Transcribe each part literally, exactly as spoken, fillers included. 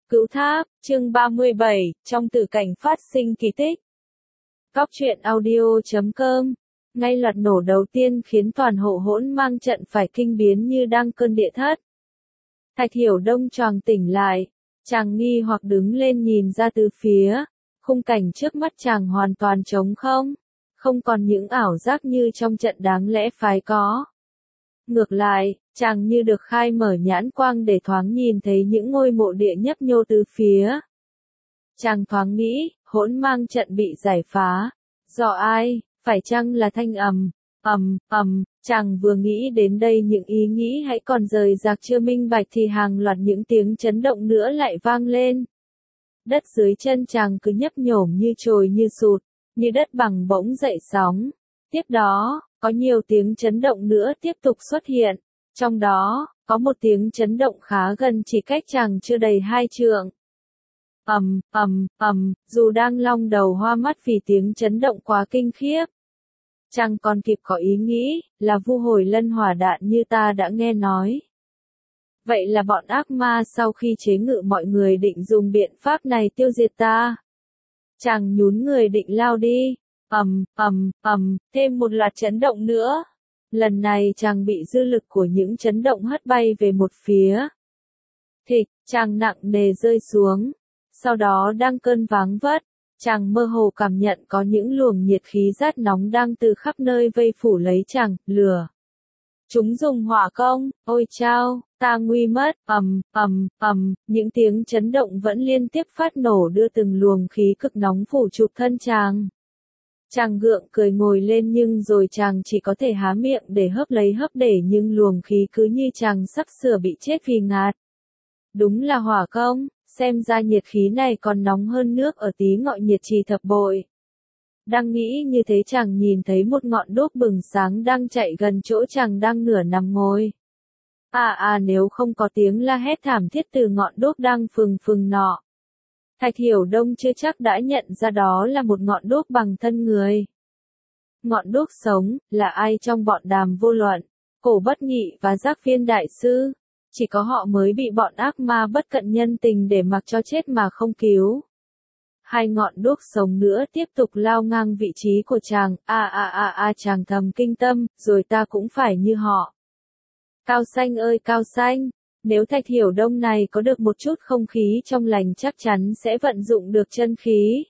Cửu Tháp, chương ba mươi bảy, trong tử cảnh phát sinh kỳ tích. Cóc truyện audio chấm com. Ngay loạt nổ đầu tiên khiến toàn hộ hỗn mang trận phải kinh biến như đang cơn địa thất. Thạch Hiểu Đông choàng tỉnh lại, chàng nghi hoặc đứng lên nhìn ra từ phía, khung cảnh trước mắt chàng hoàn toàn trống không, không còn những ảo giác như trong trận đáng lẽ phải có. Ngược lại, chàng như được khai mở nhãn quang để thoáng nhìn thấy những ngôi mộ địa nhấp nhô từ phía. Chàng thoáng nghĩ, hỗn mang trận bị giải phá. Do ai? Phải chăng là thanh ầm, ầm, ầm, chàng vừa nghĩ đến đây những ý nghĩ hãy còn rời rạc chưa minh bạch thì hàng loạt những tiếng chấn động nữa lại vang lên. Đất dưới chân chàng cứ nhấp nhổm như trồi như sụt, như đất bằng bỗng dậy sóng. Tiếp đó, có nhiều tiếng chấn động nữa tiếp tục xuất hiện. Trong đó, có một tiếng chấn động khá gần chỉ cách chàng chưa đầy hai trượng. Ầm, ầm, ầm, dù đang long đầu hoa mắt vì tiếng chấn động quá kinh khiếp. Chàng còn kịp có ý nghĩ, là vu hồi lân hỏa đạn như ta đã nghe nói. Vậy là bọn ác ma sau khi chế ngự mọi người định dùng biện pháp này tiêu diệt ta. Chàng nhún người định lao đi. Ầm, ầm, ầm, thêm một loạt chấn động nữa. Lần này chàng bị dư lực của những chấn động hất bay về một phía. Thịch, chàng nặng nề rơi xuống. Sau đó đang cơn váng vất, chàng mơ hồ cảm nhận có những luồng nhiệt khí rát nóng đang từ khắp nơi vây phủ lấy chàng, lửa. Chúng dùng hỏa công, ôi chao, ta nguy mất, ầm, ầm, ầm, những tiếng chấn động vẫn liên tiếp phát nổ đưa từng luồng khí cực nóng phủ chụp thân chàng. Chàng gượng cười ngồi lên nhưng rồi chàng chỉ có thể há miệng để hớp lấy hớp để nhưng luồng khí cứ như chàng sắp sửa bị chết vì ngạt. Đúng là hỏa công, xem ra nhiệt khí này còn nóng hơn nước ở Tí Ngọ Nhiệt Trì thập bội. Đang nghĩ như thế chàng nhìn thấy một ngọn đuốc bừng sáng đang chạy gần chỗ chàng đang nửa nằm ngồi. À à nếu không có tiếng la hét thảm thiết từ ngọn đuốc đang phừng phừng nọ. Thạch Hiểu Đông chưa chắc đã nhận ra đó là một ngọn đuốc bằng thân người. Ngọn đuốc sống, là ai trong bọn Đàm Vô Luận, Cổ Bất Nghị và Giác Viên Đại Sư? Chỉ có họ mới bị bọn ác ma bất cận nhân tình để mặc cho chết mà không cứu. Hai ngọn đuốc sống nữa tiếp tục lao ngang vị trí của chàng, a a a a chàng thầm kinh tâm, rồi ta cũng phải như họ. Cao Xanh ơi Cao Xanh, nếu Thạch Hiểu Đông này có được một chút không khí trong lành chắc chắn sẽ vận dụng được chân khí.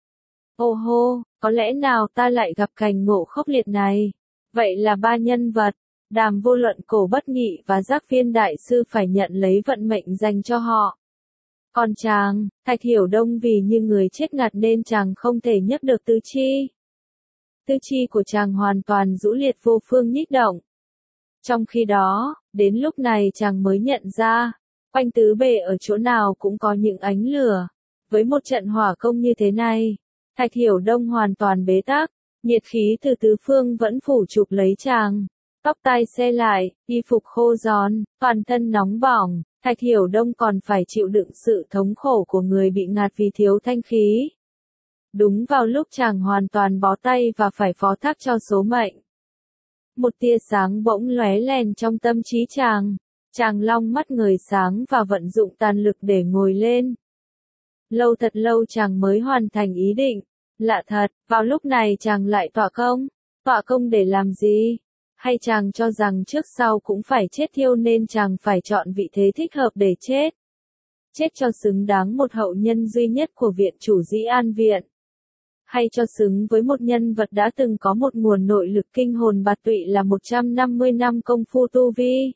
Ô hô, có lẽ nào ta lại gặp cảnh ngộ khốc liệt này? Vậy là ba nhân vật, Đàm Vô Luận, Cổ Bất Nghị và Giác Viên Đại Sư phải nhận lấy vận mệnh dành cho họ. Còn chàng, Thạch Hiểu Đông vì như người chết ngạt nên chàng không thể nhấc được tứ chi. Tư chi của chàng hoàn toàn rũ liệt vô phương nhích động. Trong khi đó, đến lúc này chàng mới nhận ra, quanh tứ bề ở chỗ nào cũng có những ánh lửa. Với một trận hỏa công như thế này, Thạch Hiểu Đông hoàn toàn bế tắc, nhiệt khí từ tứ phương vẫn phủ chụp lấy chàng. Tóc tai xe lại, y phục khô giòn, toàn thân nóng bỏng, Thạch Hiểu Đông còn phải chịu đựng sự thống khổ của người bị ngạt vì thiếu thanh khí. Đúng vào lúc chàng hoàn toàn bó tay và phải phó thác cho số mệnh. Một tia sáng bỗng lóe lên trong tâm trí chàng, chàng long mắt người sáng và vận dụng tàn lực để ngồi lên. Lâu thật lâu chàng mới hoàn thành ý định, lạ thật, vào lúc này chàng lại tọa công, tọa công để làm gì? Hay chàng cho rằng trước sau cũng phải chết thiêu nên chàng phải chọn vị thế thích hợp để chết. Chết cho xứng đáng một hậu nhân duy nhất của viện chủ Dĩ An Viện. Hay cho xứng với một nhân vật đã từng có một nguồn nội lực kinh hồn bạt tụy là một trăm năm mươi năm công phu tu vi.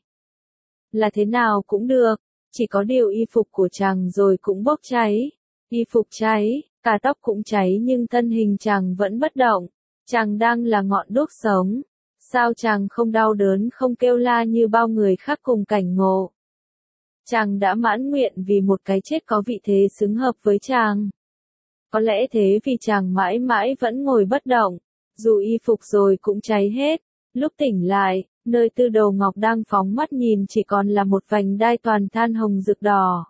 Là thế nào cũng được, chỉ có điều y phục của chàng rồi cũng bốc cháy. Y phục cháy, cả tóc cũng cháy nhưng thân hình chàng vẫn bất động. Chàng đang là ngọn đuốc sống. Sao chàng không đau đớn không kêu la như bao người khác cùng cảnh ngộ? Chàng đã mãn nguyện vì một cái chết có vị thế xứng hợp với chàng. Có lẽ thế vì chàng mãi mãi vẫn ngồi bất động, dù y phục rồi cũng cháy hết. Lúc tỉnh lại, nơi Tư Đồ Ngọc đang phóng mắt nhìn chỉ còn là một vành đai toàn than hồng rực đỏ.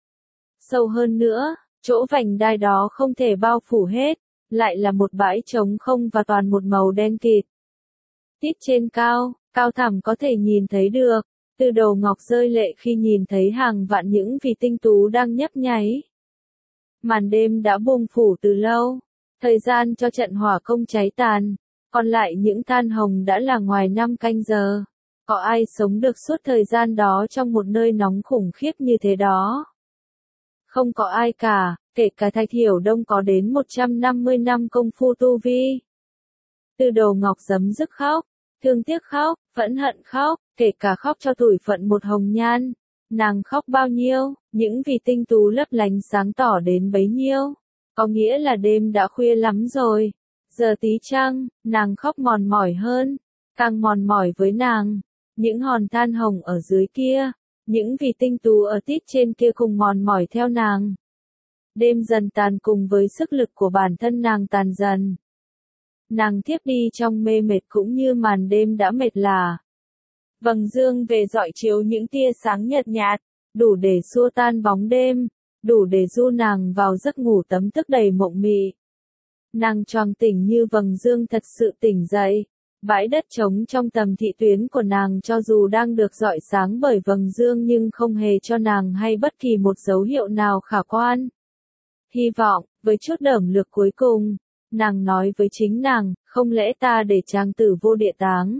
Sâu hơn nữa, chỗ vành đai đó không thể bao phủ hết, lại là một bãi trống không và toàn một màu đen kịt. Tít trên cao, cao thẳm có thể nhìn thấy được, Tư Đồ Ngọc rơi lệ khi nhìn thấy hàng vạn những vì tinh tú đang nhấp nháy. Màn đêm đã buông phủ từ lâu, thời gian cho trận hỏa công cháy tàn, còn lại những than hồng đã là ngoài năm canh giờ. Có ai sống được suốt thời gian đó trong một nơi nóng khủng khiếp như thế đó? Không có ai cả, kể cả Thạch Hiểu Đông có đến một trăm năm mươi năm công phu tu vi. Tư Đồ Ngọc giấm dứt khóc, thương tiếc khóc, phẫn hận khóc, kể cả khóc cho tủi phận một hồng nhan. Nàng khóc bao nhiêu, những vì tinh tú lấp lánh sáng tỏ đến bấy nhiêu. Có nghĩa là đêm đã khuya lắm rồi. Giờ tí trăng, nàng khóc mòn mỏi hơn. Càng mòn mỏi với nàng, những hòn than hồng ở dưới kia, những vì tinh tú ở tít trên kia cùng mòn mỏi theo nàng. Đêm dần tàn cùng với sức lực của bản thân nàng tàn dần. Nàng thiếp đi trong mê mệt cũng như màn đêm đã mệt lả. Vầng dương về rọi chiếu những tia sáng nhợt nhạt, đủ để xua tan bóng đêm, đủ để du nàng vào giấc ngủ tấm thức đầy mộng mị. Nàng choàng tỉnh như vầng dương thật sự tỉnh dậy. Bãi đất trống trong tầm thị tuyến của nàng cho dù đang được rọi sáng bởi vầng dương nhưng không hề cho nàng hay bất kỳ một dấu hiệu nào khả quan. Hy vọng, với chút đởm lược cuối cùng, nàng nói với chính nàng, không lẽ ta để chàng tử vô địa táng?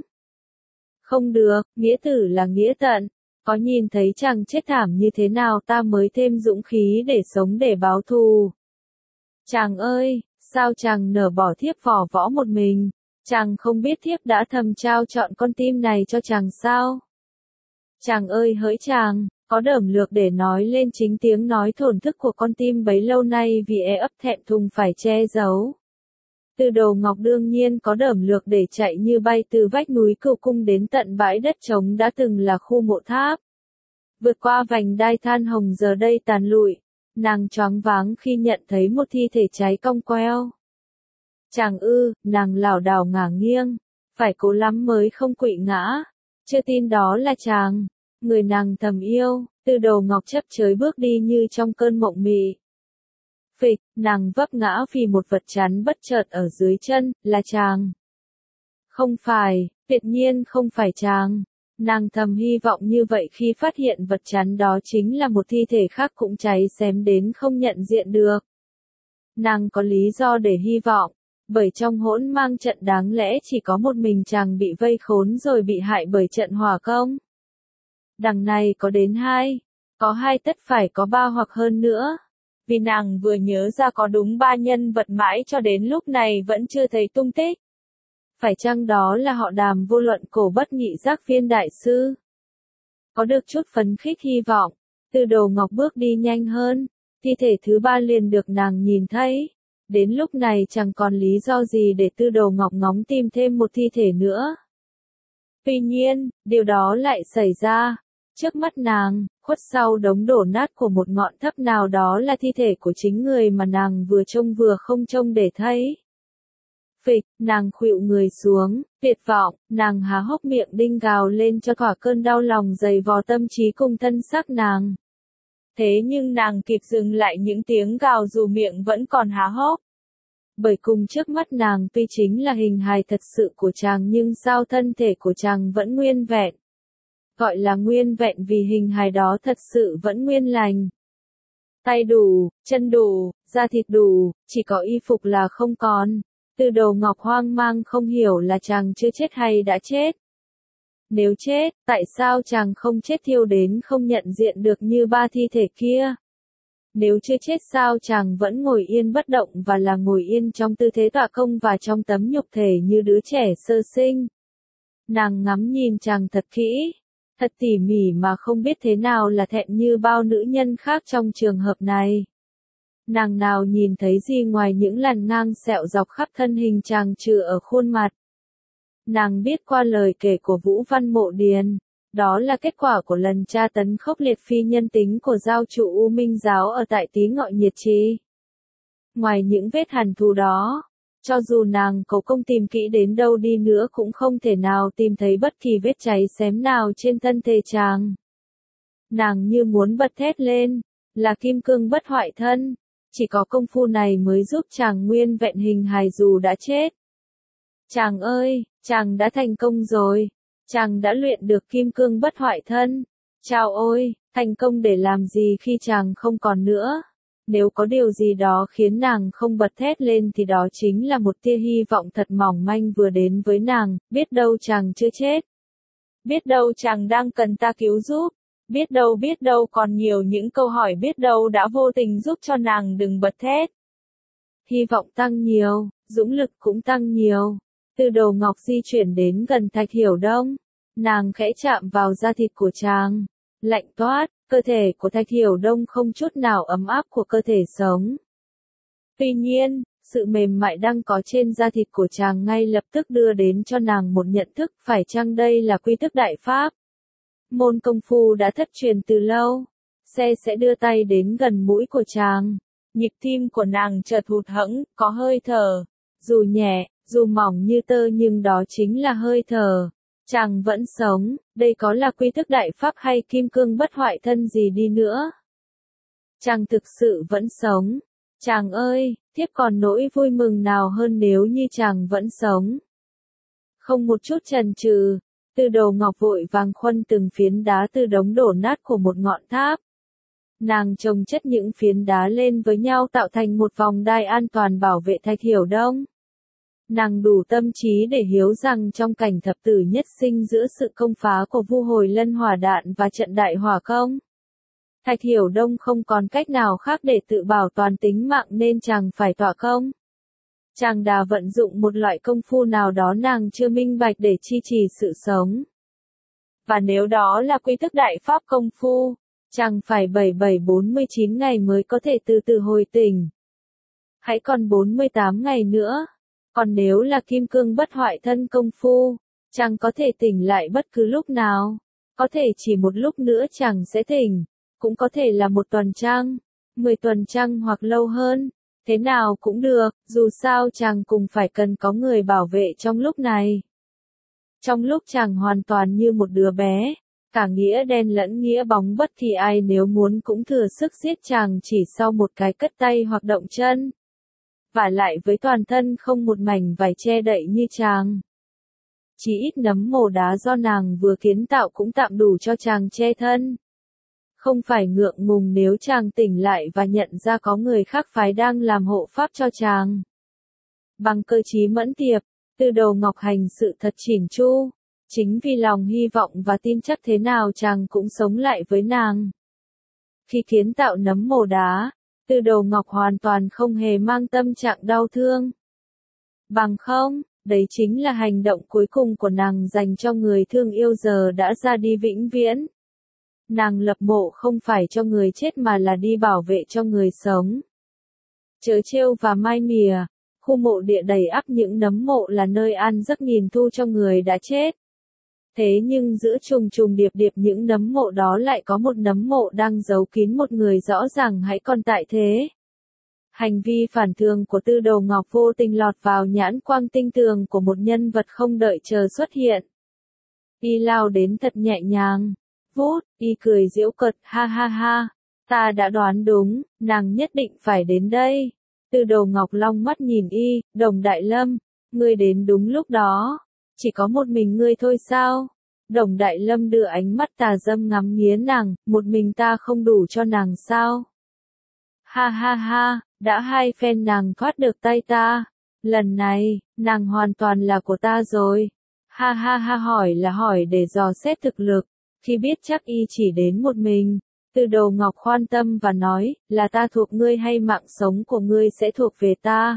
Không được, nghĩa tử là nghĩa tận. Có nhìn thấy chàng chết thảm như thế nào ta mới thêm dũng khí để sống để báo thù. Chàng ơi, sao chàng nỡ bỏ thiếp vỏ võ một mình? Chàng không biết thiếp đã thầm trao chọn con tim này cho chàng sao? Chàng ơi hỡi chàng, có đởm lược để nói lên chính tiếng nói thổn thức của con tim bấy lâu nay vì e ấp thẹn thùng phải che giấu. Tư Đồ Ngọc đương nhiên có đởm lược để chạy như bay từ vách núi Cửu Cung đến tận bãi đất trống đã từng là khu mộ tháp. Vượt qua vành đai than hồng giờ đây tàn lụi, nàng choáng váng khi nhận thấy một thi thể cháy cong queo. Chàng ư, nàng lảo đảo ngả nghiêng, phải cố lắm mới không quỵ ngã. Chưa tin đó là chàng, người nàng thầm yêu. Tư Đồ Ngọc chấp chới bước đi như trong cơn mộng mị. Phịch, nàng vấp ngã vì một vật chắn bất chợt ở dưới chân, là chàng. Không phải, tuyệt nhiên không phải chàng. Nàng thầm hy vọng như vậy khi phát hiện vật chắn đó chính là một thi thể khác cũng cháy xém đến không nhận diện được. Nàng có lý do để hy vọng, bởi trong hỗn mang trận đáng lẽ chỉ có một mình chàng bị vây khốn rồi bị hại bởi trận hỏa công. Đằng này có đến hai, có hai tất phải có ba hoặc hơn nữa. Vì nàng vừa nhớ ra có đúng ba nhân vật mãi cho đến lúc này vẫn chưa thấy tung tích. Phải chăng đó là họ Đàm vô luận cổ bất nhị giác viên đại sư? Có được chút phấn khích hy vọng, Tư Đồ Ngọc bước đi nhanh hơn, thi thể thứ ba liền được nàng nhìn thấy. Đến lúc này chẳng còn lý do gì để Tư Đồ Ngọc ngóng tìm thêm một thi thể nữa. Tuy nhiên, điều đó lại xảy ra. Trước mắt nàng, khuất sau đống đổ nát của một ngọn tháp nào đó là thi thể của chính người mà nàng vừa trông vừa không trông để thấy. Phịch, nàng khuỵu người xuống, tuyệt vọng, nàng há hốc miệng đinh gào lên cho thỏa cơn đau lòng dày vò tâm trí cùng thân xác nàng. Thế nhưng nàng kịp dừng lại những tiếng gào dù miệng vẫn còn há hốc. Bởi cùng trước mắt nàng tuy chính là hình hài thật sự của chàng nhưng sao thân thể của chàng vẫn nguyên vẹn. Gọi là nguyên vẹn vì hình hài đó thật sự vẫn nguyên lành. Tay đủ, chân đủ, da thịt đủ, chỉ có y phục là không còn. Tư Đồ Ngọc hoang mang không hiểu là chàng chưa chết hay đã chết. Nếu chết, tại sao chàng không chết thiêu đến không nhận diện được như ba thi thể kia? Nếu chưa chết sao chàng vẫn ngồi yên bất động và là ngồi yên trong tư thế tọa công và trong tấm nhục thể như đứa trẻ sơ sinh? Nàng ngắm nhìn chàng thật kỹ, thật tỉ mỉ mà không biết thế nào là thẹn như bao nữ nhân khác trong trường hợp này. Nàng nào nhìn thấy gì ngoài những làn ngang sẹo dọc khắp thân hình chàng trừ ở khuôn mặt. Nàng biết qua lời kể của Vũ Văn Mộ Điền, đó là kết quả của lần tra tấn khốc liệt phi nhân tính của giáo chủ U Minh giáo ở tại Tý Ngọ Nhiệt Trì. Ngoài những vết hằn thù đó, cho dù nàng cố công tìm kỹ đến đâu đi nữa cũng không thể nào tìm thấy bất kỳ vết cháy xém nào trên thân thể chàng. Nàng như muốn bật thét lên, là kim cương bất hoại thân, chỉ có công phu này mới giúp chàng nguyên vẹn hình hài dù đã chết. Chàng ơi, chàng đã thành công rồi. chàng đã luyện được kim cương bất hoại thân. Chao ôi, thành công để làm gì khi chàng không còn nữa? Nếu có điều gì đó khiến nàng không bật thét lên thì đó chính là một tia hy vọng thật mỏng manh vừa đến với nàng, biết đâu chàng chưa chết. Biết đâu chàng đang cần ta cứu giúp. Biết đâu biết đâu còn nhiều những câu hỏi biết đâu đã vô tình giúp cho nàng đừng bật thét. Hy vọng tăng nhiều, dũng lực cũng tăng nhiều. Từ đầu ngọc di chuyển đến gần Thạch Hiểu Đông. Nàng khẽ chạm vào da thịt của chàng. Lạnh toát, cơ thể của Thạch Hiểu Đông không chút nào ấm áp của cơ thể sống. Tuy nhiên, sự mềm mại đang có trên da thịt của chàng ngay lập tức đưa đến cho nàng một nhận thức phải chăng đây là quy thức đại pháp. Môn công phu đã thất truyền từ lâu. Xe sẽ đưa tay đến gần mũi của chàng. Nhịp tim của nàng chợt hụt hẫng, có hơi thở. Dù nhẹ, dù mỏng như tơ nhưng đó chính là hơi thở. Chàng vẫn sống, đây có là quy thức đại pháp hay kim cương bất hoại thân gì đi nữa. Chàng thực sự vẫn sống. Chàng ơi, thiếp còn nỗi vui mừng nào hơn nếu như chàng vẫn sống. Không một chút chần chừ, Từ Đầu Ngọc vội vàng khuân từng phiến đá từ đống đổ nát của một ngọn tháp. Nàng chồng chất những phiến đá lên với nhau tạo thành một vòng đai an toàn bảo vệ Thạch Hiểu Đông. Nàng đủ tâm trí để hiểu rằng trong cảnh thập tử nhất sinh giữa sự công phá của Vu Hồi Lân hỏa đạn và trận đại hỏa công, Thạch Hiểu Đông không còn cách nào khác để tự bảo toàn tính mạng nên chàng phải tỏa công. Chàng đã vận dụng một loại công phu nào đó nàng chưa minh bạch để chi trì sự sống. Và nếu đó là quy thức đại pháp công phu, chàng phải bảy bảy bốn mươi chín ngày mới có thể từ từ hồi tỉnh. Hãy còn bốn mươi tám ngày nữa. Còn nếu là kim cương bất hoại thân công phu, chàng có thể tỉnh lại bất cứ lúc nào. Có thể chỉ một lúc nữa chàng sẽ tỉnh. Cũng có thể là một tuần trăng, mười tuần trăng hoặc lâu hơn. Thế nào cũng được, dù sao chàng cũng phải cần có người bảo vệ trong lúc này. Trong lúc chàng hoàn toàn như một đứa bé, cả nghĩa đen lẫn nghĩa bóng bất kỳ ai nếu muốn cũng thừa sức giết chàng chỉ sau một cái cất tay hoặc động chân. Vả lại với toàn thân không một mảnh vải che đậy như chàng. Chỉ ít nấm mồ đá do nàng vừa kiến tạo cũng tạm đủ cho chàng che thân. Không phải ngượng ngùng nếu chàng tỉnh lại và nhận ra có người khác phái đang làm hộ pháp cho chàng. Bằng cơ trí mẫn tiệp, Từ Đầu Ngọc hành sự thật chỉn chu. Chính vì lòng hy vọng và tin chắc thế nào chàng cũng sống lại với nàng. Khi kiến tạo nấm mồ đá, Từ Đầu Ngọc hoàn toàn không hề mang tâm trạng đau thương. Bằng không, đấy chính là hành động cuối cùng của nàng dành cho người thương yêu giờ đã ra đi vĩnh viễn. Nàng lập mộ không phải cho người chết mà là đi bảo vệ cho người sống. Trớ trêu và mai mìa, khu mộ địa đầy ắp những nấm mộ là nơi an giấc nghìn thu cho người đã chết. Thế nhưng giữa trùng trùng điệp điệp những nấm mộ đó lại có một nấm mộ đang giấu kín một người rõ ràng hãy còn tại thế. Hành vi phản thường của Từ Đầu Ngọc vô tình lọt vào nhãn quang tinh tường của một nhân vật không đợi chờ xuất hiện. Y lao đến thật nhẹ nhàng. Vút, y cười giễu cợt, ha ha ha, ta đã đoán đúng, nàng nhất định phải đến đây. Từ Đầu Ngọc long mắt nhìn y, Đồng Đại Lâm, ngươi đến đúng lúc đó, chỉ có một mình ngươi thôi sao? Đồng Đại Lâm đưa ánh mắt tà dâm ngắm nghía nàng, một mình ta không đủ cho nàng sao? Ha ha ha, đã hai phen nàng thoát được tay ta, lần này, nàng hoàn toàn là của ta rồi. Ha ha ha hỏi là hỏi để dò xét thực lực. Khi biết chắc y chỉ đến một mình, Từ Đầu Ngọc khoan tâm và nói, là ta thuộc ngươi hay mạng sống của ngươi sẽ thuộc về ta.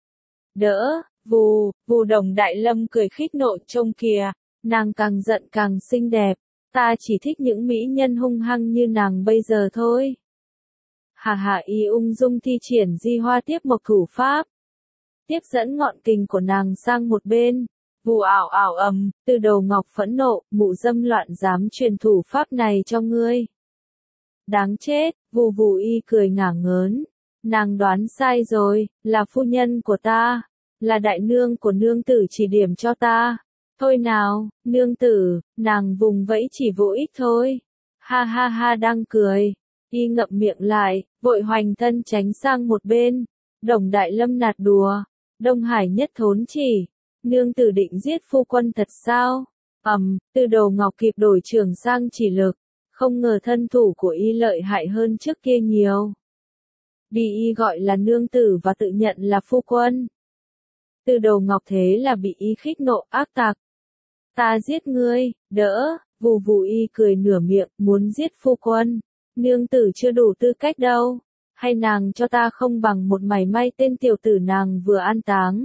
Đỡ, vù, vù Đồng Đại Lâm cười khích nộ trông kìa, nàng càng giận càng xinh đẹp, ta chỉ thích những mỹ nhân hung hăng như nàng bây giờ thôi. Hà hà y ung dung thi triển di hoa tiếp mộc thủ pháp. Tiếp dẫn ngọn kình của nàng sang một bên. Vù ảo ảo ầm, Từ Đầu Ngọc phẫn nộ, mụ dâm loạn dám truyền thủ pháp này cho ngươi. Đáng chết, vù vù y cười ngả ngớn. Nàng đoán sai rồi, là phu nhân của ta, là đại nương của nương tử chỉ điểm cho ta. Thôi nào, nương tử, nàng vùng vẫy chỉ vô ích thôi. Ha ha ha đang cười, y ngậm miệng lại, vội hoành thân tránh sang một bên. Đồng Đại Lâm nạt đùa, Đông Hải nhất thốn chỉ. Nương tử định giết phu quân thật sao? Ầm, Tư Đồ Ngọc kịp đổi trường sang chỉ lực, không ngờ thân thủ của y lợi hại hơn trước kia nhiều. Bị y gọi là nương tử và tự nhận là phu quân. Tư Đồ Ngọc thế là bị y khích nộ ác tặc. Ta giết ngươi, đỡ, vù vù y cười nửa miệng, muốn giết phu quân. Nương tử chưa đủ tư cách đâu, hay nàng cho ta không bằng một mảy may tên tiểu tử nàng vừa an táng.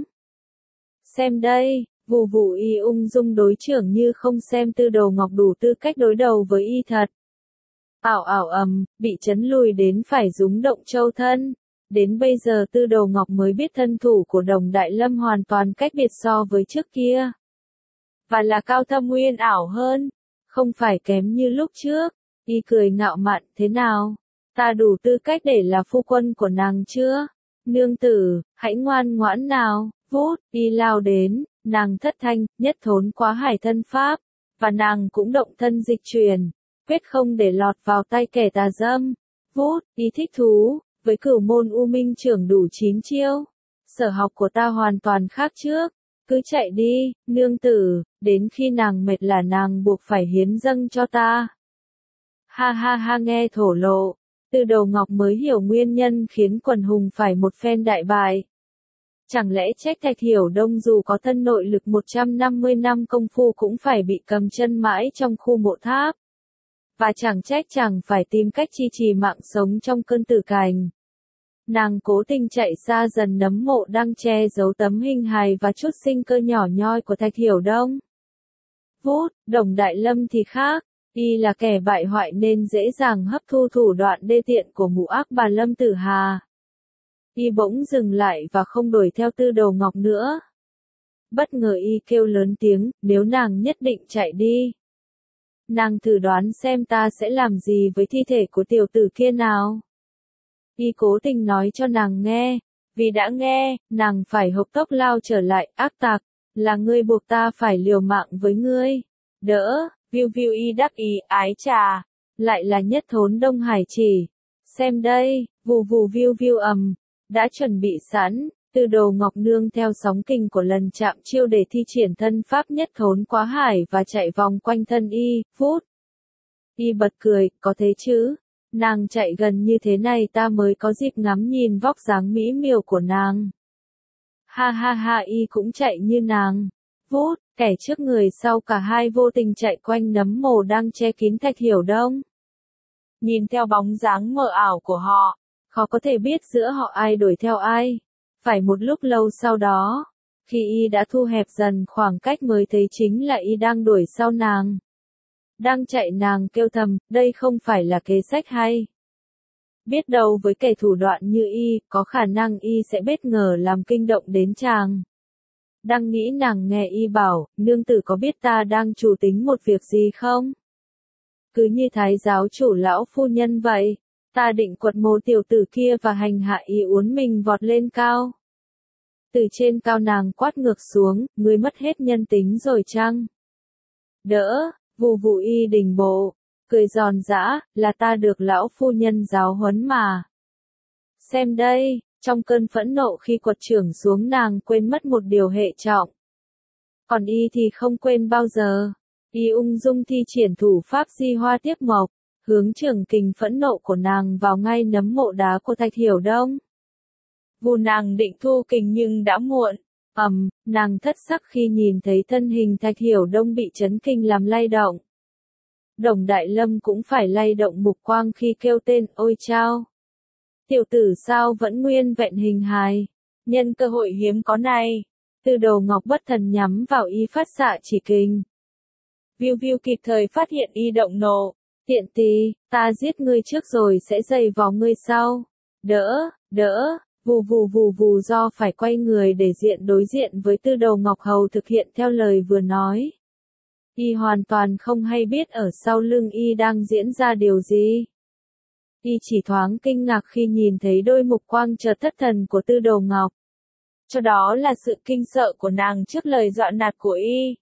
Xem đây, vù vù y ung dung đối trưởng như không xem Tư Đồ Ngọc đủ tư cách đối đầu với y thật. Ảo ảo ầm, bị chấn lùi đến phải rúng động châu thân. Đến bây giờ Tư Đồ Ngọc mới biết thân thủ của Đồng Đại Lâm hoàn toàn cách biệt so với trước kia. Và là cao thâm uyên ảo hơn, không phải kém như lúc trước. Y cười ngạo mạn, thế nào? Ta đủ tư cách để là phu quân của nàng chưa? Nương tử, hãy ngoan ngoãn nào, vút, y lao đến, nàng thất thanh, nhất thốn quá hải thân pháp, và nàng cũng động thân dịch chuyển, quyết không để lọt vào tay kẻ tà dâm. Vút, y thích thú, với cửu môn U Minh trưởng đủ chín chiêu. Sở học của ta hoàn toàn khác trước, cứ chạy đi, nương tử, đến khi nàng mệt là nàng buộc phải hiến dâng cho ta. Ha ha ha nghe thổ lộ, Tư Đồ Ngọc mới hiểu nguyên nhân khiến quần hùng phải một phen đại bại. Chẳng lẽ trách Thạch Hiểu Đông dù có thân nội lực một trăm năm mươi năm công phu cũng phải bị cầm chân mãi trong khu mộ tháp. Và chẳng trách chẳng phải tìm cách chi trì mạng sống trong cơn tử cảnh. Nàng cố tình chạy xa dần nấm mộ đang che giấu tấm hình hài và chút sinh cơ nhỏ nhoi của Thạch Hiểu Đông. Vút, Đồng Đại Lâm thì khác. Y là kẻ bại hoại nên dễ dàng hấp thu thủ đoạn đê tiện của mụ ác bà Lâm Tử Hà. Y bỗng dừng lại và không đuổi theo Tư Đồ Ngọc nữa. Bất ngờ y kêu lớn tiếng, nếu nàng nhất định chạy đi. Nàng thử đoán xem ta sẽ làm gì với thi thể của tiểu tử kia nào. Y cố tình nói cho nàng nghe, vì đã nghe, nàng phải hộc tốc lao trở lại, ác tặc, là ngươi buộc ta phải liều mạng với ngươi. Đỡ. Viu viu y đắc ý, ái trà, lại là nhất thốn Đông Hải chỉ. Xem đây, vù vù viu viu ầm, đã chuẩn bị sẵn, Tư Đồ Ngọc nương theo sóng kinh của lần chạm chiêu để thi triển thân pháp nhất thốn quá hải và chạy vòng quanh thân y, phút. Y bật cười, có thế chứ, nàng chạy gần như thế này ta mới có dịp ngắm nhìn vóc dáng mỹ miều của nàng. Ha ha ha y cũng chạy như nàng. Vút, kẻ trước người sau cả hai vô tình chạy quanh nấm mồ đang che kín Thạch Hiểu Đông. Nhìn theo bóng dáng mờ ảo của họ, khó có thể biết giữa họ ai đuổi theo ai. Phải một lúc lâu sau đó, khi y đã thu hẹp dần khoảng cách mới thấy chính là y đang đuổi sau nàng. Đang chạy nàng kêu thầm, đây không phải là kế sách hay. Biết đâu với kẻ thủ đoạn như y, có khả năng y sẽ bất ngờ làm kinh động đến chàng. Đang nghĩ nàng nghe y bảo, nương tử có biết ta đang chủ tính một việc gì không? Cứ như thái giáo chủ lão phu nhân vậy, ta định quật mồ tiểu tử kia và hành hạ y uốn mình vọt lên cao. Từ trên cao nàng quát ngược xuống, ngươi mất hết nhân tính rồi chăng? Đỡ, vù vù y đình bộ, cười giòn giã, là ta được lão phu nhân giáo huấn mà. Xem đây. Trong cơn phẫn nộ khi quật chưởng xuống nàng quên mất một điều hệ trọng. Còn y thì không quên bao giờ. Y ung dung thi triển thủ pháp di hoa tiếp mộc, hướng chưởng kình phẫn nộ của nàng vào ngay nấm mộ đá của Thạch Hiểu Đông. Vù nàng định thu kình nhưng đã muộn. Ầm, nàng thất sắc khi nhìn thấy thân hình Thạch Hiểu Đông bị chấn kinh làm lay động. Đồng Đại Lâm cũng phải lay động mục quang khi kêu tên, ôi chao. Tiểu tử sao vẫn nguyên vẹn hình hài. Nhân cơ hội hiếm có này, Tư Đồ Ngọc bất thần nhắm vào y phát xạ chỉ kình. Viu viu kịp thời phát hiện y động nộ. Tiện tì, ta giết ngươi trước rồi sẽ giày vò ngươi sau. Đỡ, đỡ, vù vù vù vù do phải quay người để diện đối diện với Tư Đồ Ngọc hầu thực hiện theo lời vừa nói. Y hoàn toàn không hay biết ở sau lưng y đang diễn ra điều gì. Y chỉ thoáng kinh ngạc khi nhìn thấy đôi mục quang chợt thất thần của Tư Đồ Ngọc. Cho đó là sự kinh sợ của nàng trước lời dọa nạt của y.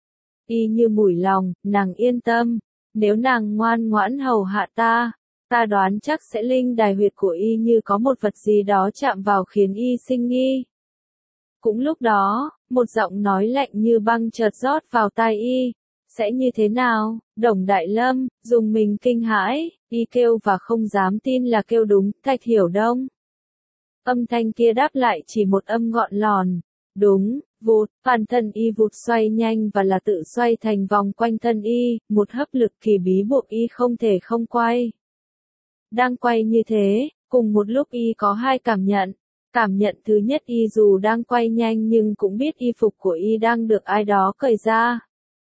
Y như mủi lòng, nàng yên tâm, nếu nàng ngoan ngoãn hầu hạ ta, ta đoán chắc sẽ linh đài huyệt của y như có một vật gì đó chạm vào khiến y sinh nghi. Cũng lúc đó, một giọng nói lạnh như băng chợt rót vào tai y. Sẽ như thế nào? Đồng Đại Lâm, dùng mình kinh hãi, y kêu và không dám tin là kêu đúng, Thạch Hiểu Đông. Âm thanh kia đáp lại chỉ một âm gọn lòn. Đúng, vụt, bản thân y vụt xoay nhanh và là tự xoay thành vòng quanh thân y, một hấp lực kỳ bí buộc y không thể không quay. Đang quay như thế, cùng một lúc y có hai cảm nhận. Cảm nhận thứ nhất y dù đang quay nhanh nhưng cũng biết y phục của y đang được ai đó cởi ra.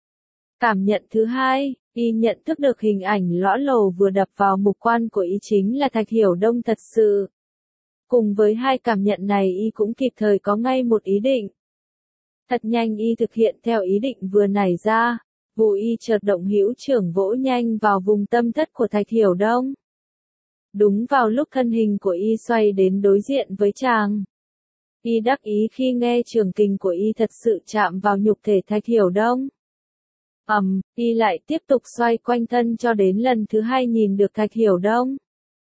Cảm nhận thứ hai, y nhận thức được hình ảnh lõa lồ vừa đập vào mục quan của y chính là Thạch Hiểu Đông thật sự. Cùng với hai cảm nhận này y cũng kịp thời có ngay một ý định. Thật nhanh y thực hiện theo ý định vừa nảy ra, vụ y chợt động hữu trưởng vỗ nhanh vào vùng tâm thất của Thạch Hiểu Đông. Đúng vào lúc thân hình của y xoay đến đối diện với chàng. Y đắc ý khi nghe trường kình của y thật sự chạm vào nhục thể Thạch Hiểu Đông. Ầm, um, y lại tiếp tục xoay quanh thân cho đến lần thứ hai nhìn được Thạch Hiểu Đông.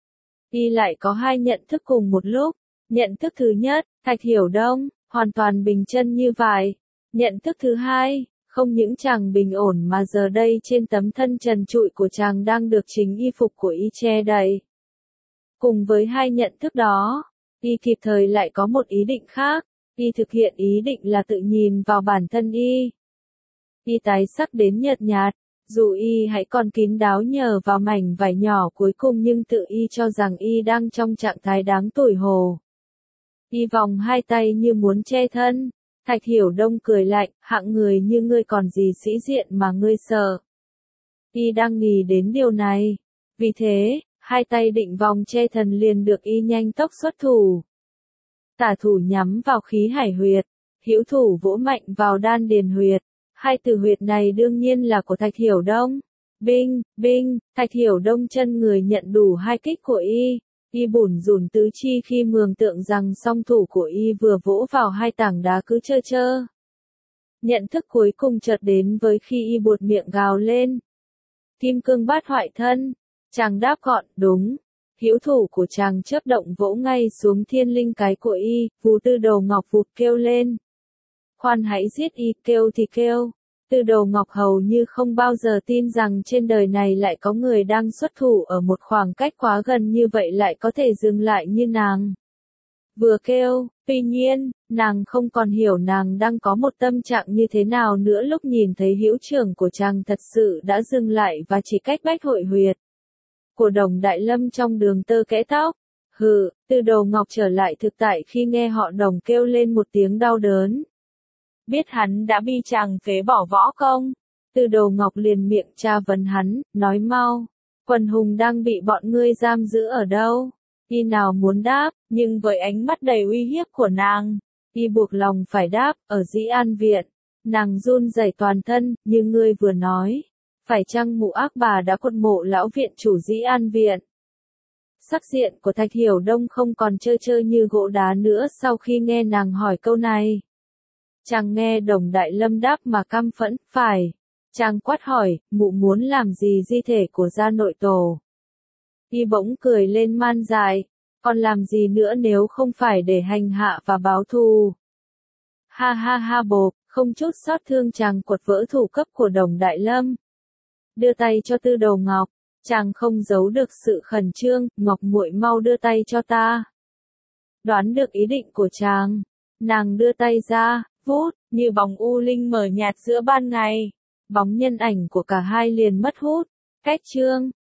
Y lại có hai nhận thức cùng một lúc. Nhận thức thứ nhất, Thạch Hiểu Đông, hoàn toàn bình chân như vải. Nhận thức thứ hai, không những chàng bình ổn mà giờ đây trên tấm thân trần trụi của chàng đang được chính y phục của y che đậy. Cùng với hai nhận thức đó, y kịp thời lại có một ý định khác. Y thực hiện ý định là tự nhìn vào bản thân y. Y tái sắc đến nhợt nhạt. Dù y hãy còn kín đáo nhờ vào mảnh vải nhỏ cuối cùng nhưng tự y cho rằng y đang trong trạng thái đáng tủi hổ. Y vòng hai tay như muốn che thân. Thạch Hiểu Đông cười lạnh, hạng người như ngươi còn gì sĩ diện mà ngươi sợ. Y đang nghĩ đến điều này. Vì thế, hai tay định vòng che thân liền được y nhanh tốc xuất thủ. Tả thủ nhắm vào khí hải huyệt, hữu thủ vỗ mạnh vào đan điền huyệt. Hai từ huyệt này đương nhiên là của Thạch Hiểu Đông. Binh, binh, Thạch Hiểu Đông chân người nhận đủ hai kích của y. Y bủn rủn tứ chi khi mường tượng rằng song thủ của y vừa vỗ vào hai tảng đá cứ chơ chơ. Nhận thức cuối cùng chợt đến với khi y buột miệng gào lên. Kim cương bát hoại thân. Chàng đáp gọn, đúng. Hữu thủ của chàng chớp động vỗ ngay xuống thiên linh cái của y, Vù Tư Đầu Ngọc vụt kêu lên. Khoan hãy giết y, kêu thì kêu. Tư Đầu Ngọc hầu như không bao giờ tin rằng trên đời này lại có người đang xuất thủ ở một khoảng cách quá gần như vậy lại có thể dừng lại như nàng. Vừa kêu, tuy nhiên, nàng không còn hiểu nàng đang có một tâm trạng như thế nào nữa lúc nhìn thấy hữu trưởng của chàng thật sự đã dừng lại và chỉ cách bách hội huyệt của Đồng Đại Lâm trong đường tơ kẽ tóc. Hừ, Tư Đầu Ngọc trở lại thực tại khi nghe họ Đồng kêu lên một tiếng đau đớn. Biết hắn đã bị chàng phế bỏ võ công. Tư Đầu Ngọc liền miệng tra vấn hắn, nói mau. Quần hùng đang bị bọn ngươi giam giữ ở đâu? Y nào muốn đáp, nhưng với ánh mắt đầy uy hiếp của nàng, y buộc lòng phải đáp, ở Dĩ An Viện. Nàng run rẩy toàn thân, như ngươi vừa nói. Phải chăng mụ ác bà đã quật mộ lão viện chủ Dĩ An Viện? Sắc diện của Thạch Hiểu Đông không còn trơ trơ như gỗ đá nữa sau khi nghe nàng hỏi câu này. Chàng nghe Đồng Đại Lâm đáp mà căm phẫn, phải. Chàng quát hỏi, mụ muốn làm gì di thể của gia nội tổ? Y bỗng cười lên man dại, còn làm gì nữa nếu không phải để hành hạ và báo thù? Ha ha ha bộp, không chút xót thương chàng quật vỡ thủ cấp của Đồng Đại Lâm. Đưa tay cho Tư Đầu Ngọc, chàng không giấu được sự khẩn trương, Ngọc muội mau đưa tay cho ta. Đoán được ý định của chàng, nàng đưa tay ra, vút, như bóng u linh mờ nhạt giữa ban ngày. Bóng nhân ảnh của cả hai liền mất hút. Cách chương